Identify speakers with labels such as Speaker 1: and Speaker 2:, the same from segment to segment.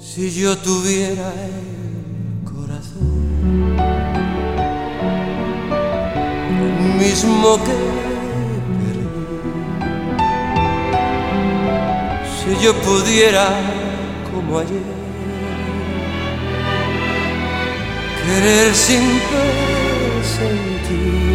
Speaker 1: Si yo tuviera el corazón, el mismo que perdí, si yo pudiera como ayer querer sin presentir.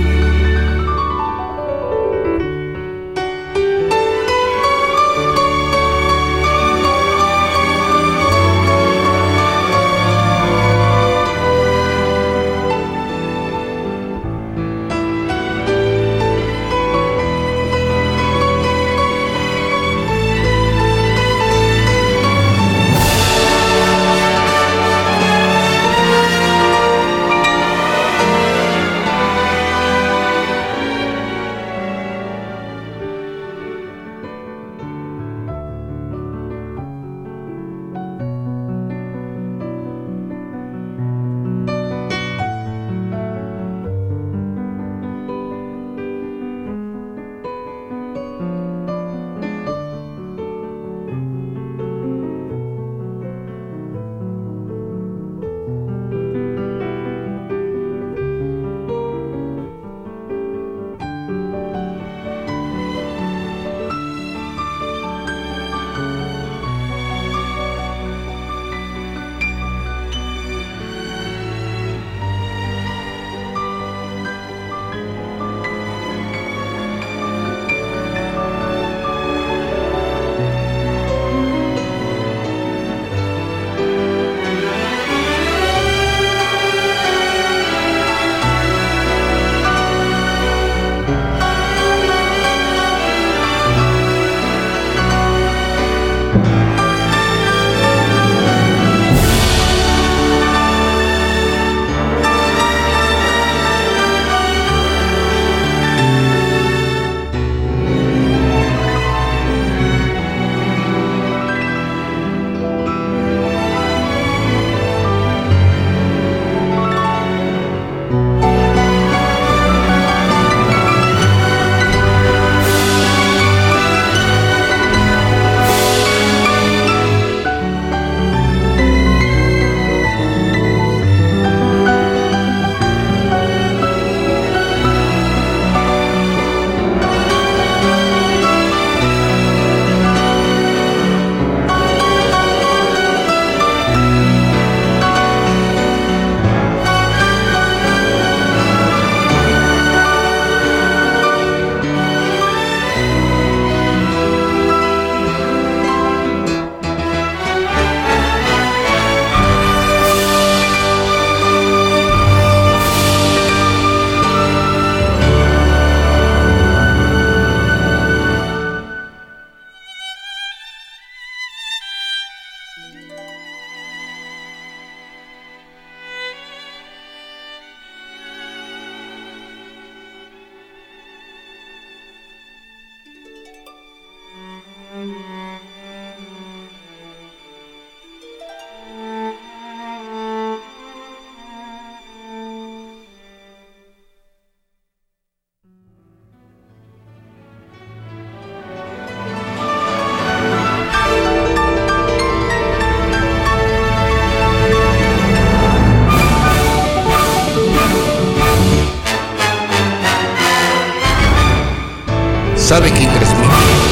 Speaker 2: ¿Sabe quién transmite?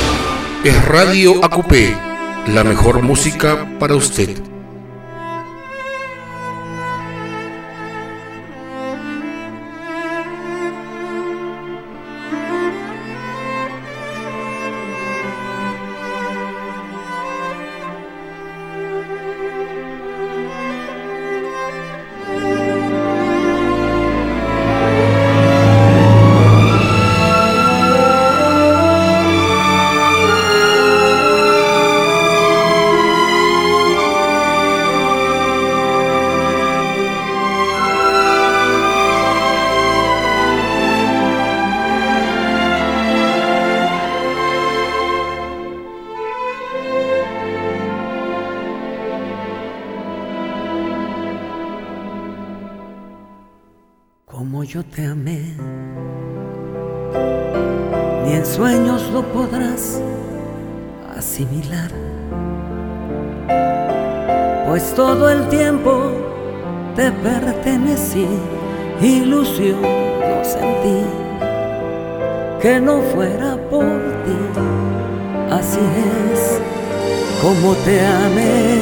Speaker 2: Es Radio ACUPE, la mejor música para usted.
Speaker 3: Como yo te amé, ni en sueños lo podrás asimilar. pues todo el tiempo te pertenecí, ilusión no sentí que no fuera por ti. Así es como te amé.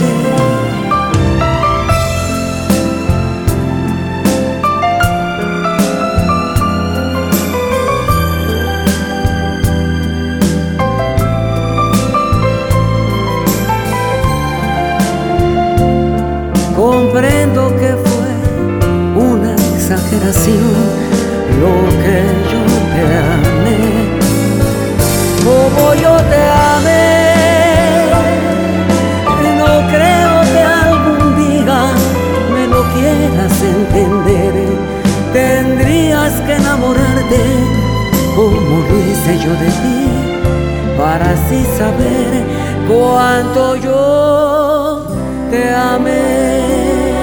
Speaker 3: Comprendo que fue una exageración lo que yo te amé, como yo te amé. No creo que algún día me lo quieras entender. Tendrías que enamorarte como lo hice yo de ti, para así saber cuánto yo te amé.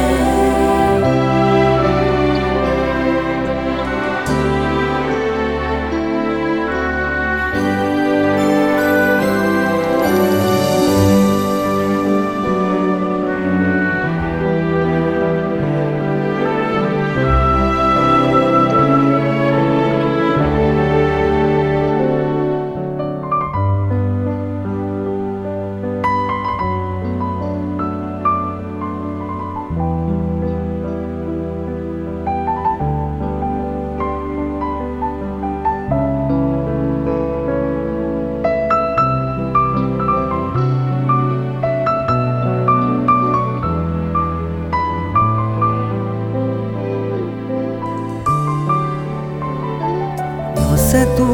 Speaker 3: Sé tú,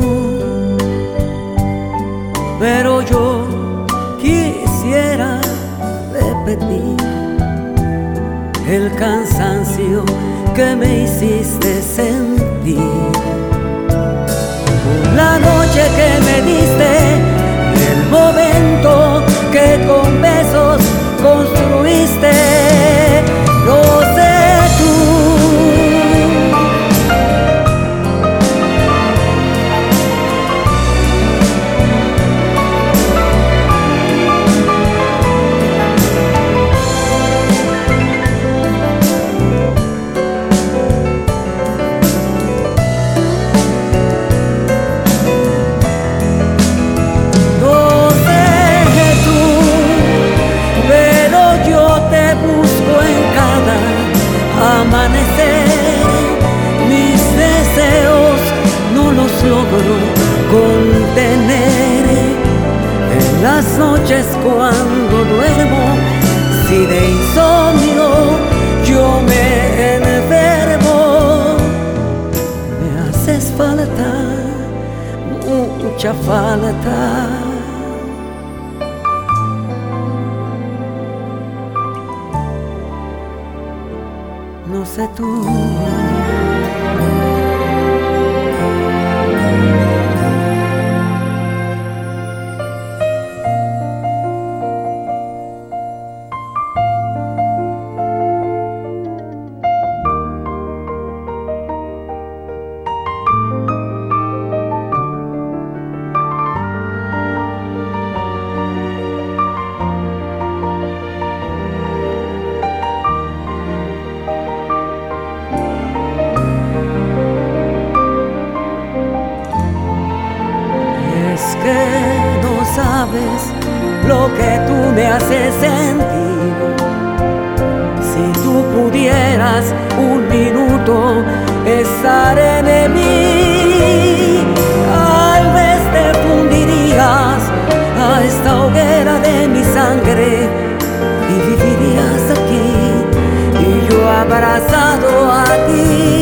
Speaker 3: pero yo quisiera repetir el cansancio que me hiciste sentir, la noche que me diste y el momento que con besos construiste. No sé tú, mis deseos no los logro contener. En las noches cuando duermo, si de insomnio yo me enfermo, me haces falta, mucha falta. No sé tú. Que no sabes lo que tú me haces sentir. Si tú pudieras un minuto estar en mí, tal vez te fundirías a esta hoguera de mi sangre y vivirías aquí y yo abrazado a ti.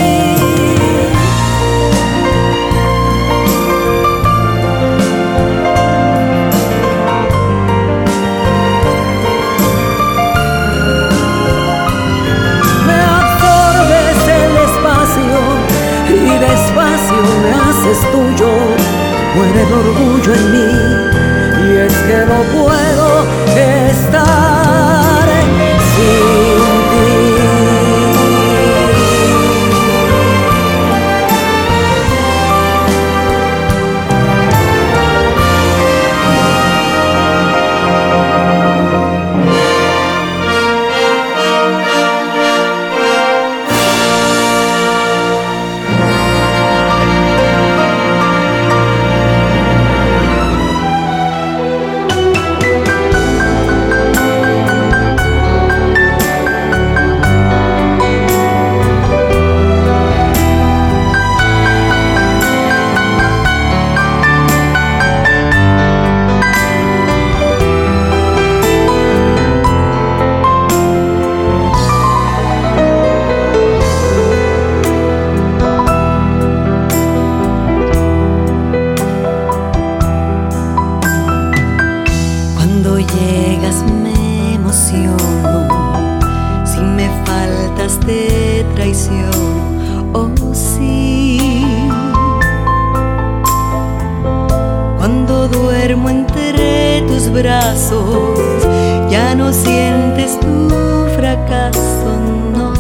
Speaker 3: Despacio me haces tuyo, muere el orgullo en mí, y es que no puedo estar sin ti. llegas me emociono, si me faltas te traiciono, oh sí. Cuando duermo entre tus brazos, ya no sientes tu fracaso, no.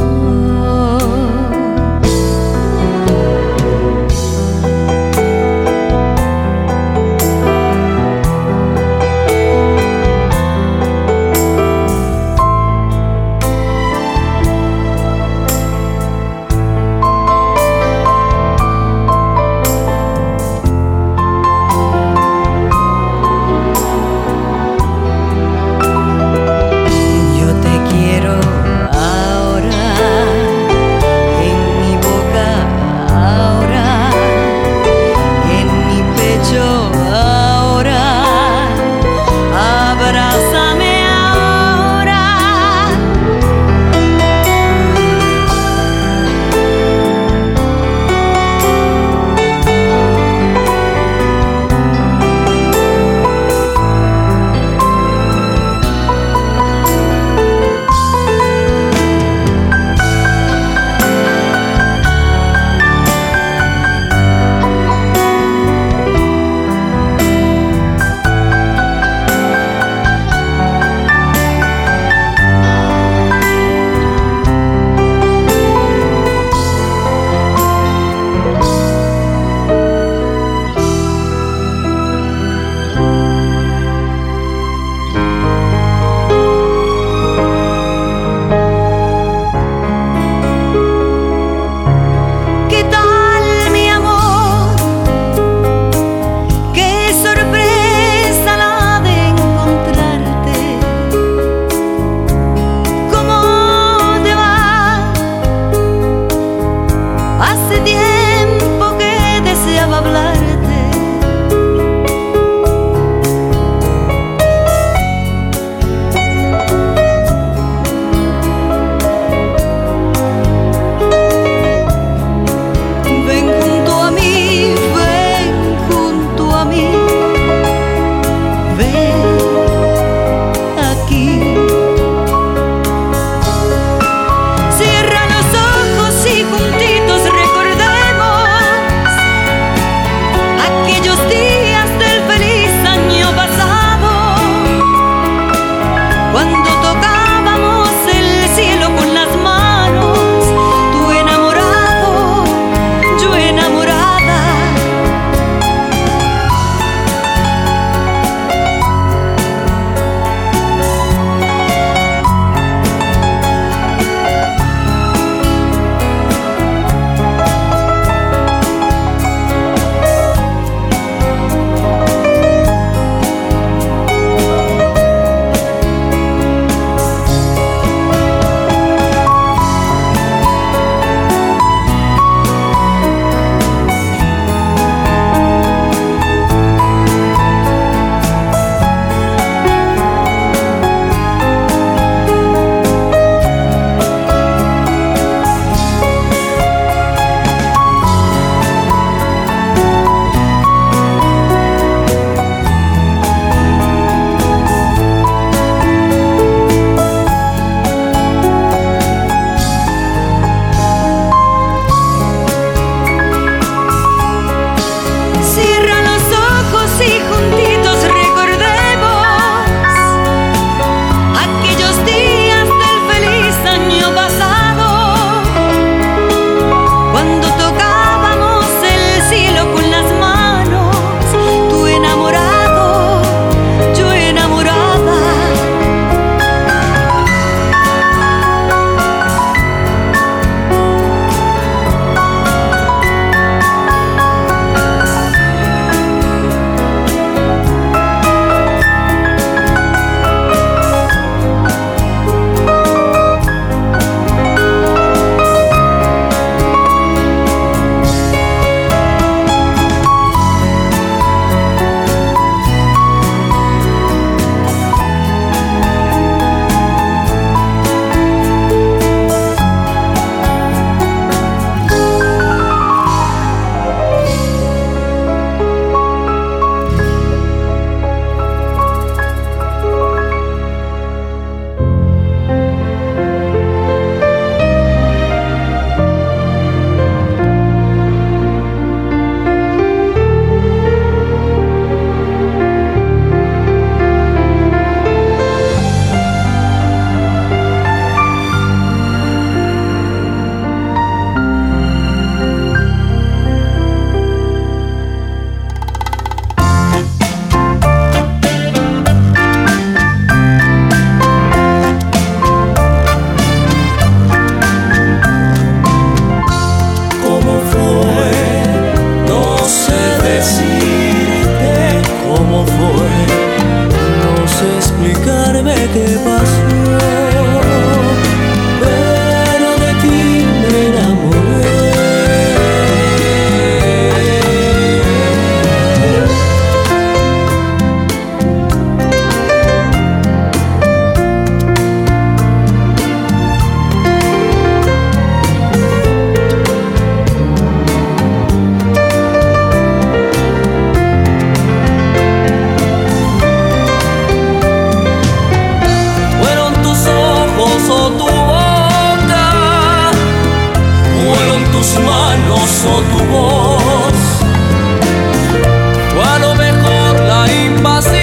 Speaker 3: explicarme qué pasó, pero de ti me enamoré. O tu voz, o a lo mejor la impaciencia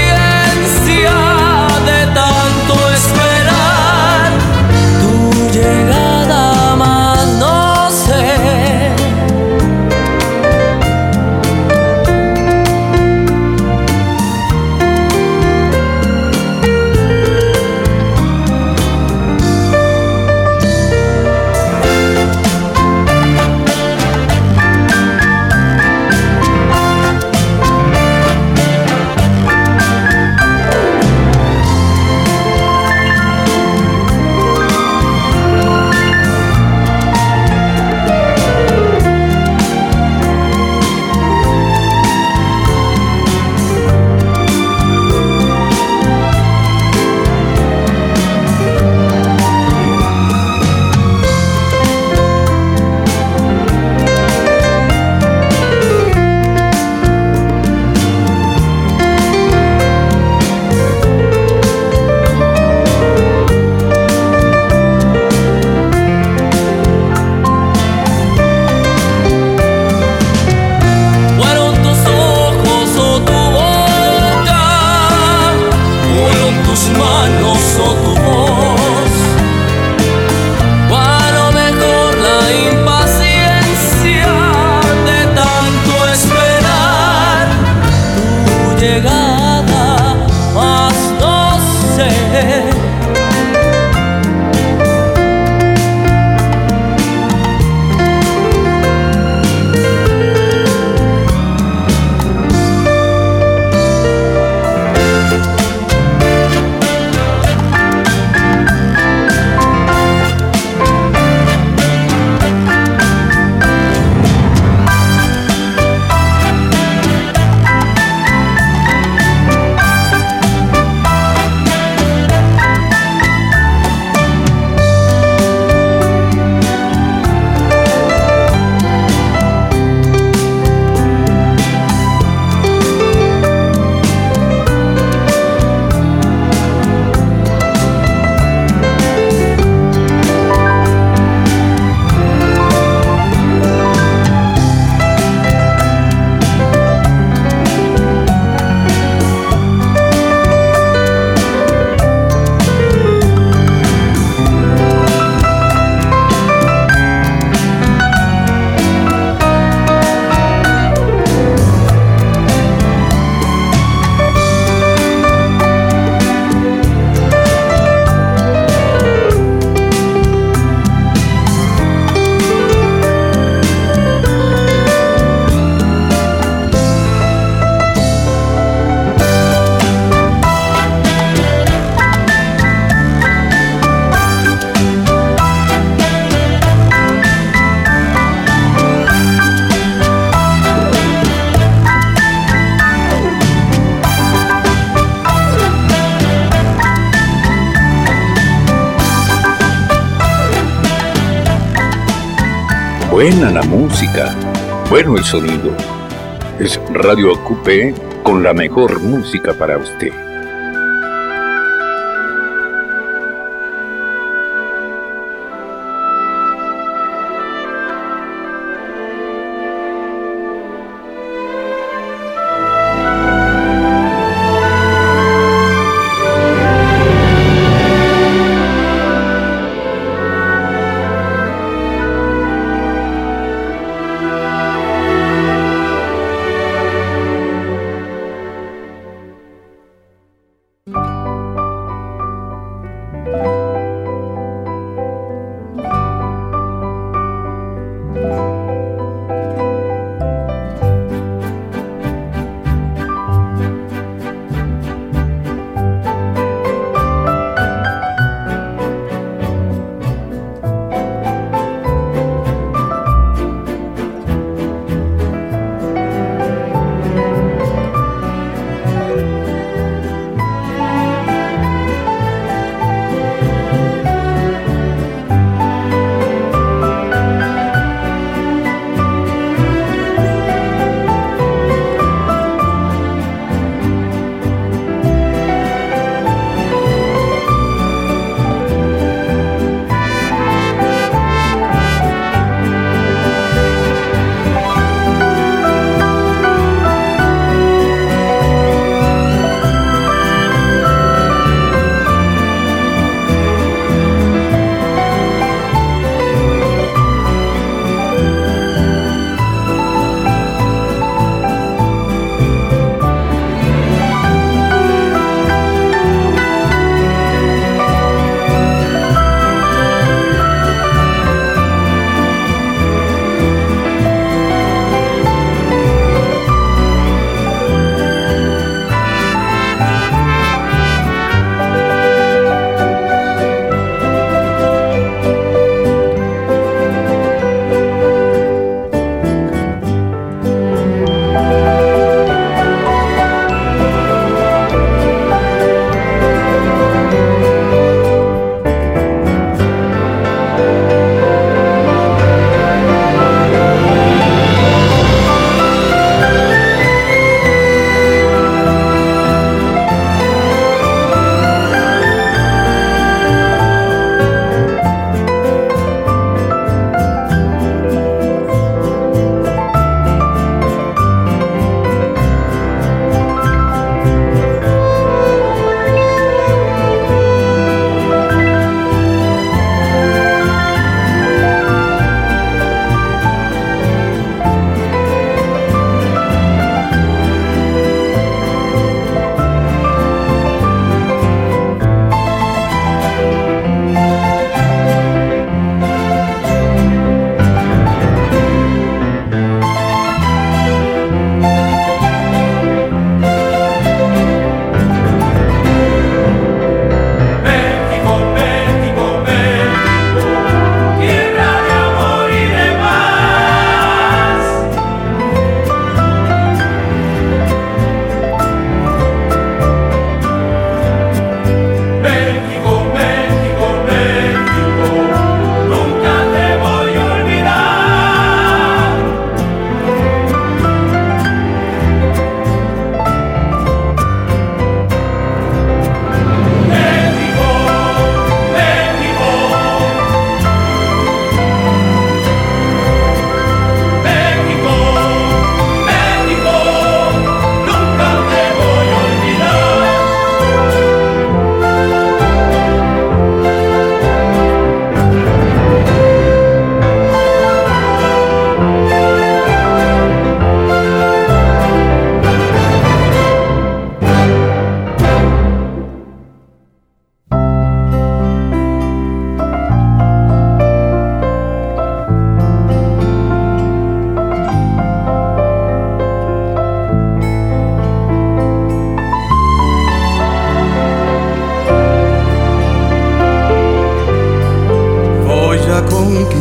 Speaker 3: de tanto esperar tu llegada, más no sé.
Speaker 4: Buena la música, bueno el sonido. Es Radio Acupé con la mejor música para usted.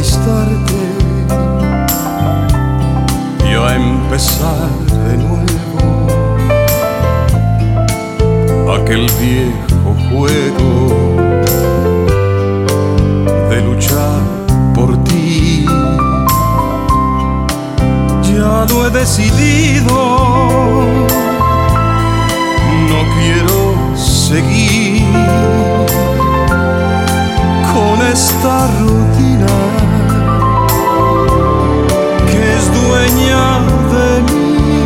Speaker 1: conquistarte y a empezar de nuevo aquel viejo juego de luchar por ti. Ya lo he decidido, no quiero seguir con esta rutina que es dueña de mí.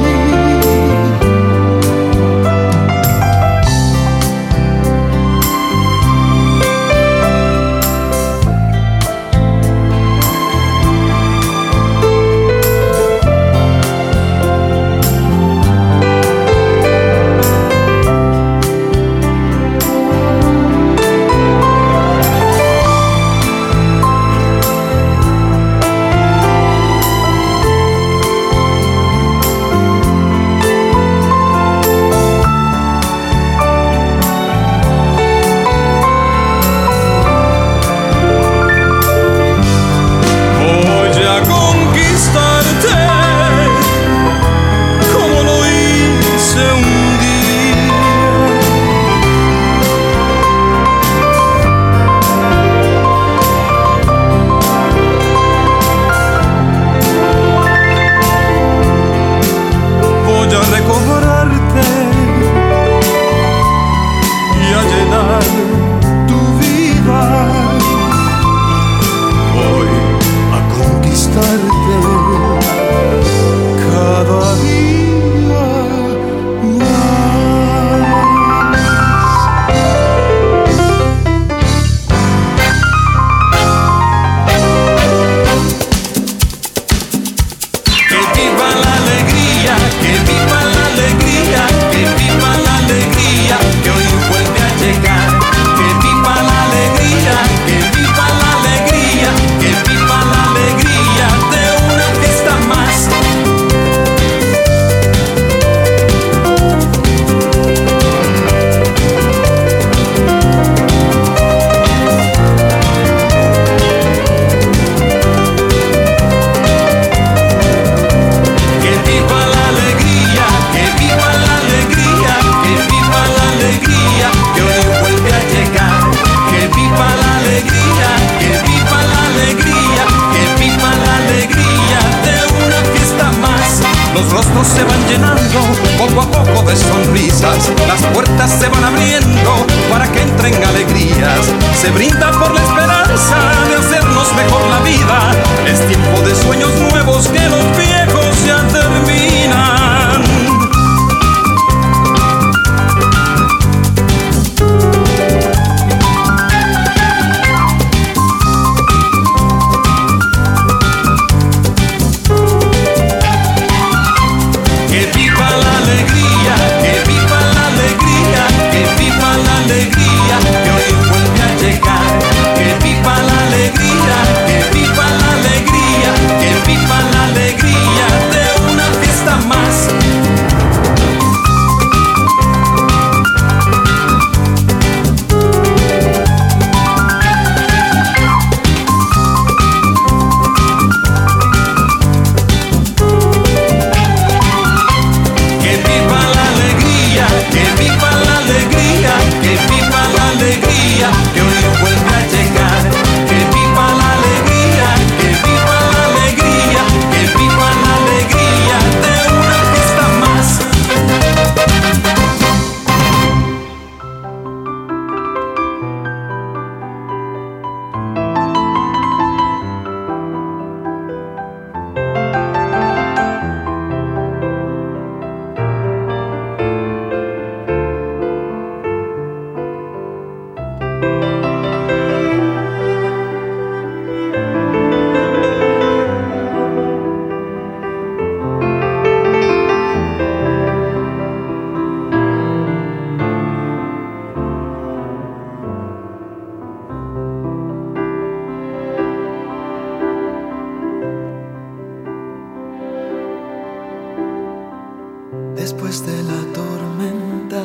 Speaker 1: Después de la tormenta,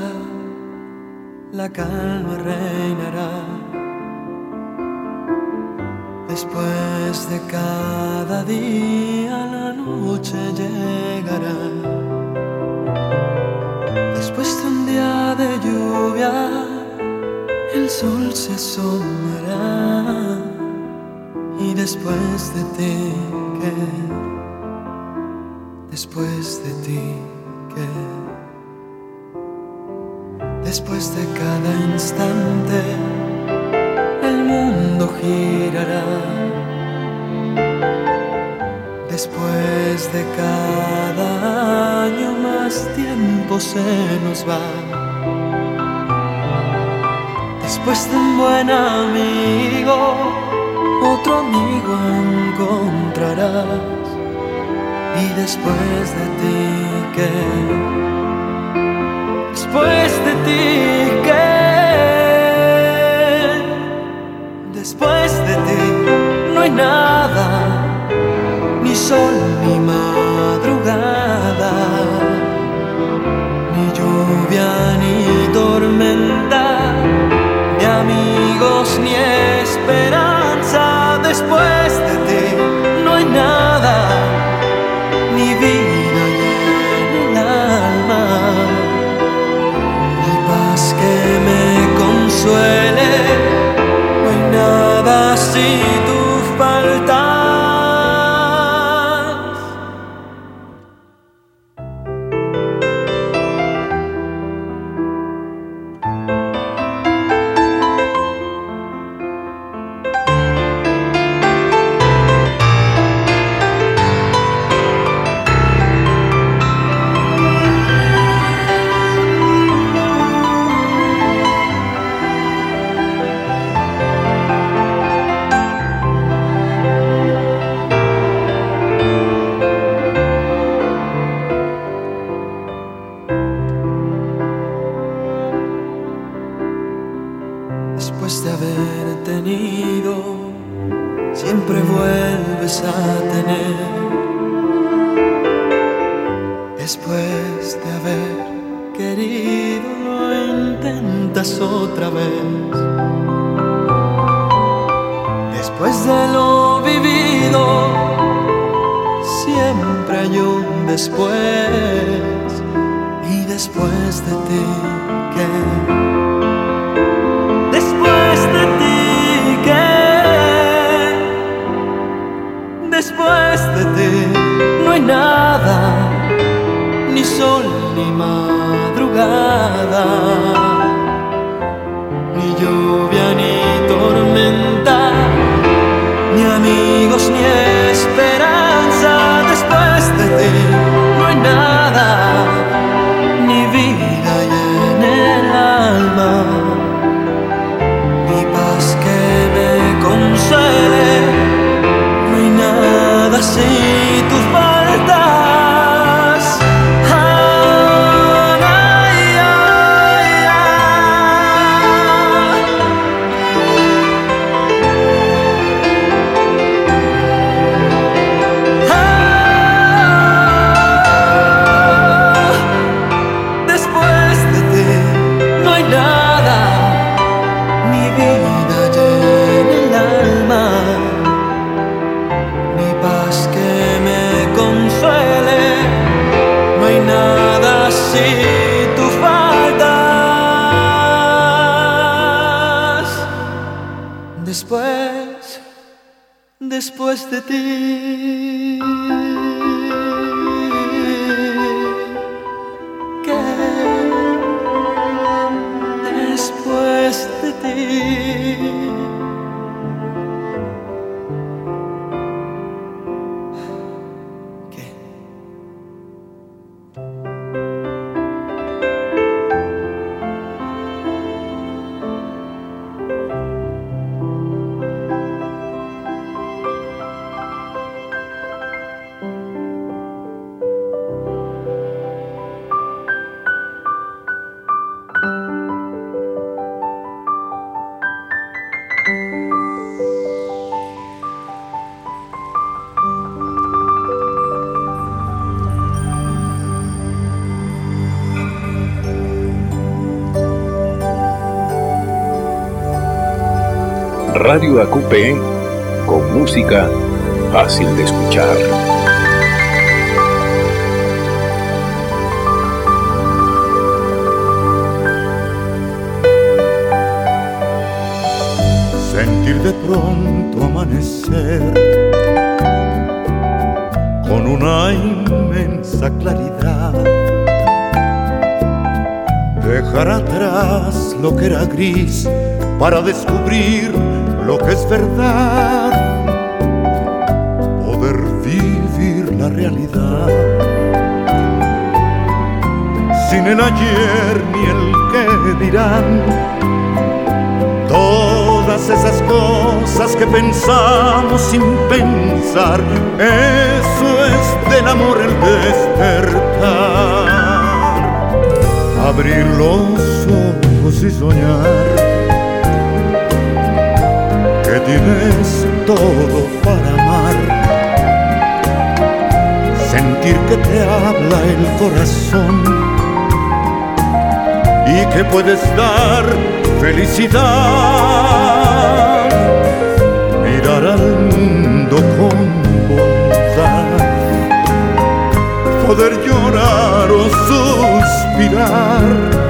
Speaker 1: la calma reinará. Después Después de cada día la noche llegará. Después de un día de lluvia el sol se asomará. Y después de ti, ¿qué? Después de ti, ¿qué? Después de cada instante el mundo girará. Después de cada año más tiempo se nos va. Después de un buen amigo, otro amigo encontrarás. Y después de ti, ¿qué? Después de ti, ¿qué? Después de ti no hay nada, ni sol ni madrugada, ni lluvia ni tormenta, ni amigos ni esperanza. Después de ti no hay nada, ni vida en el alma, ni paz que me consuele. No hay nada si tú faltas. Después de haber tenido, siempre vuelves a tener. Después de haber querido, lo intentas otra vez. Después de lo vivido, siempre hay un después. Y después de ti, ¿qué? Después de ti, ¿qué? Después de ti no hay nada, ni sol ni madrugada, ni lluvia ni tormenta, ni amigos ni esperanza. Después de ti no hay nada, ni vida en el alma, consuele. No hay nada si tú faltas. Ay, ay, ay, después de ti no hay nada, ni vida en el alma, ni paz que me consuele. No hay nada si tú faltas. Después de ti, ¿qué? Después de ti.
Speaker 4: Radio AQP con música fácil de escuchar.
Speaker 5: Sentir de pronto amanecer con una inmensa claridad, dejar atrás lo que era gris para descubrir lo que es verdad, poder vivir la realidad sin el ayer ni el que dirán. Todas esas cosas que pensamos sin pensar, eso es del amor el despertar. Abrir los ojos y soñar que tienes todo para amar. Sentir que te habla el corazón y que puedes dar felicidad, mirar al mundo con bondad, poder llorar o suspirar.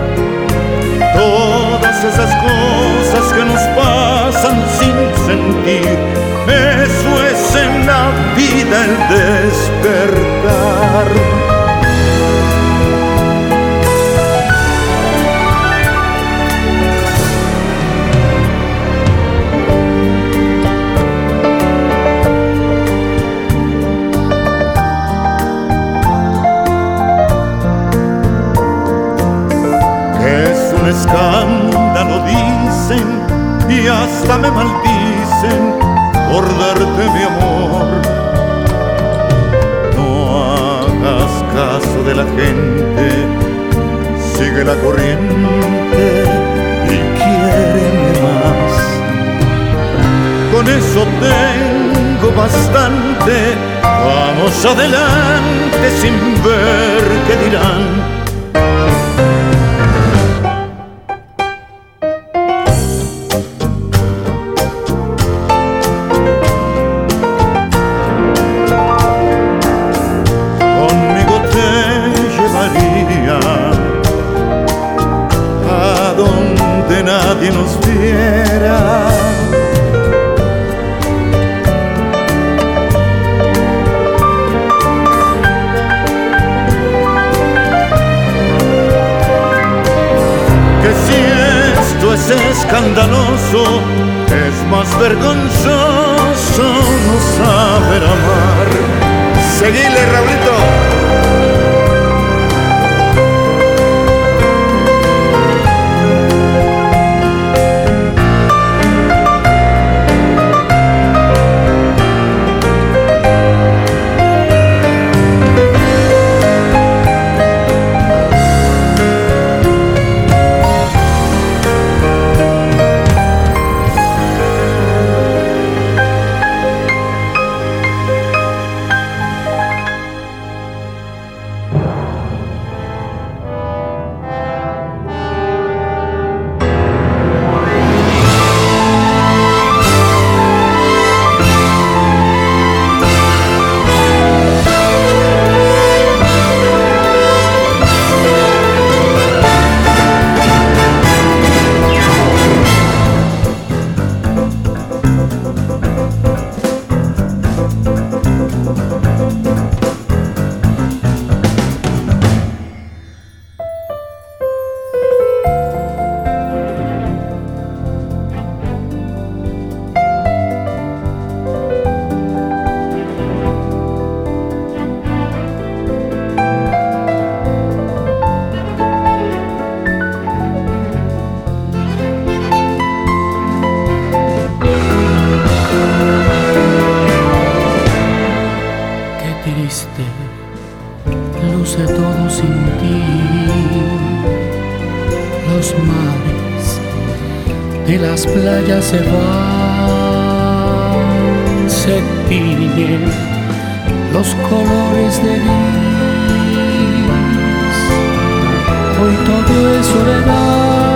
Speaker 5: Todas esas cosas que nos pasan sin sentir, eso es en la vida el despertar. Escándalo dicen y hasta me maldicen por darte mi amor. No hagas caso de la gente, sigue la corriente y quiéreme más. Con eso tengo bastante, vamos adelante sin ver qué dirán. Nadie nos viera. Que si esto es escandaloso, es más vergonzoso no saber amar. Seguile, Raulito.
Speaker 6: luce todo sin ti. Los mares de las playas se van, se tiñen los colores de gris. Hoy todo es soledad.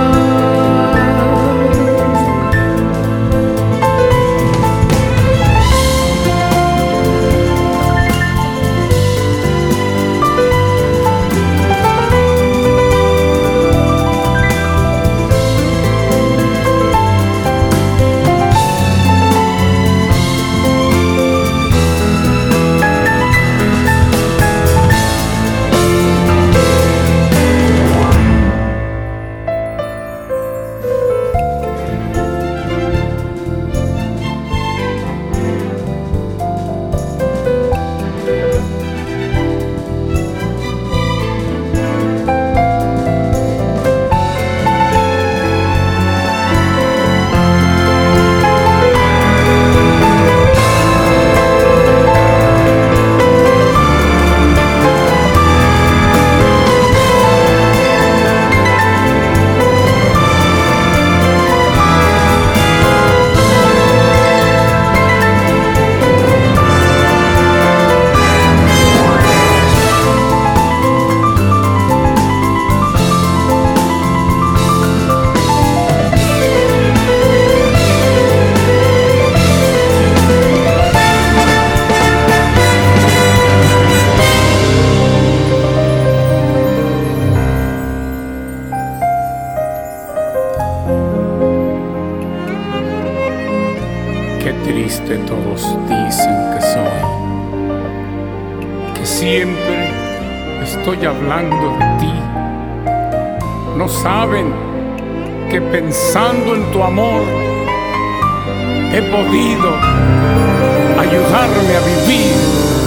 Speaker 6: Qué triste todos dicen que soy, que siempre estoy hablando de ti. No saben que pensando en tu amor he podido ayudarme a vivir.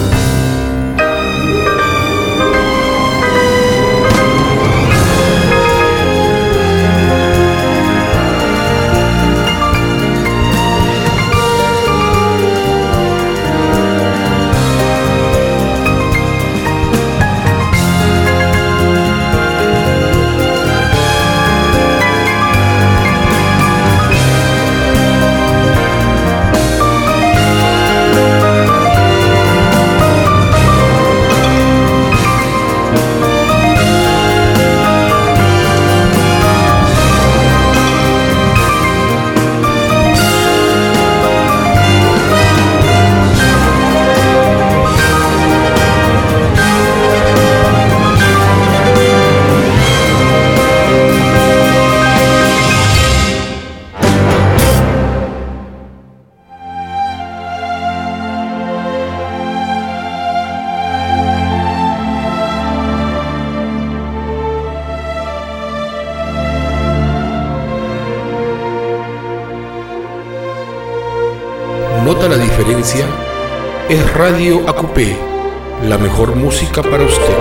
Speaker 2: ¿Nota la diferencia? Es Radio Acupé, la mejor música para usted.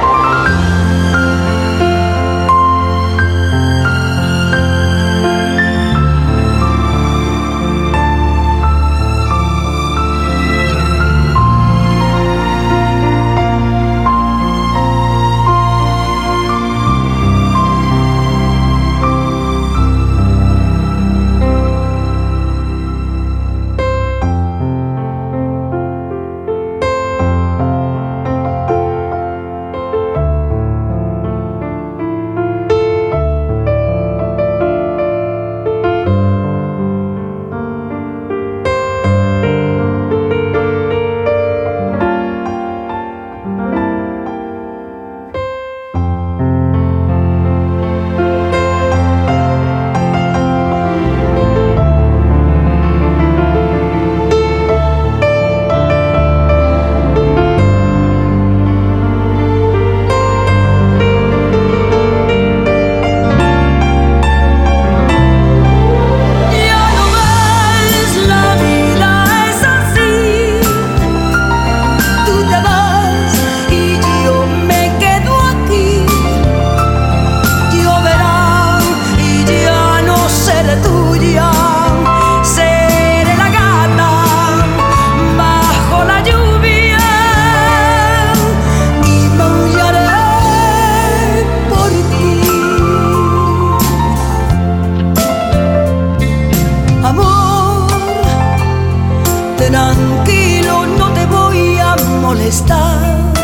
Speaker 3: Tranquilo, no te voy a molestar.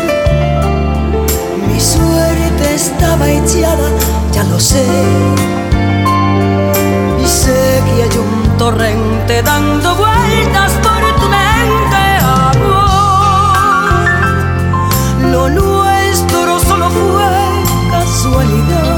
Speaker 3: Mi suerte estaba echada, ya lo sé. Y sé que hay un torrente dando vueltas por tu mente, amor. Lo nuestro solo fue casualidad.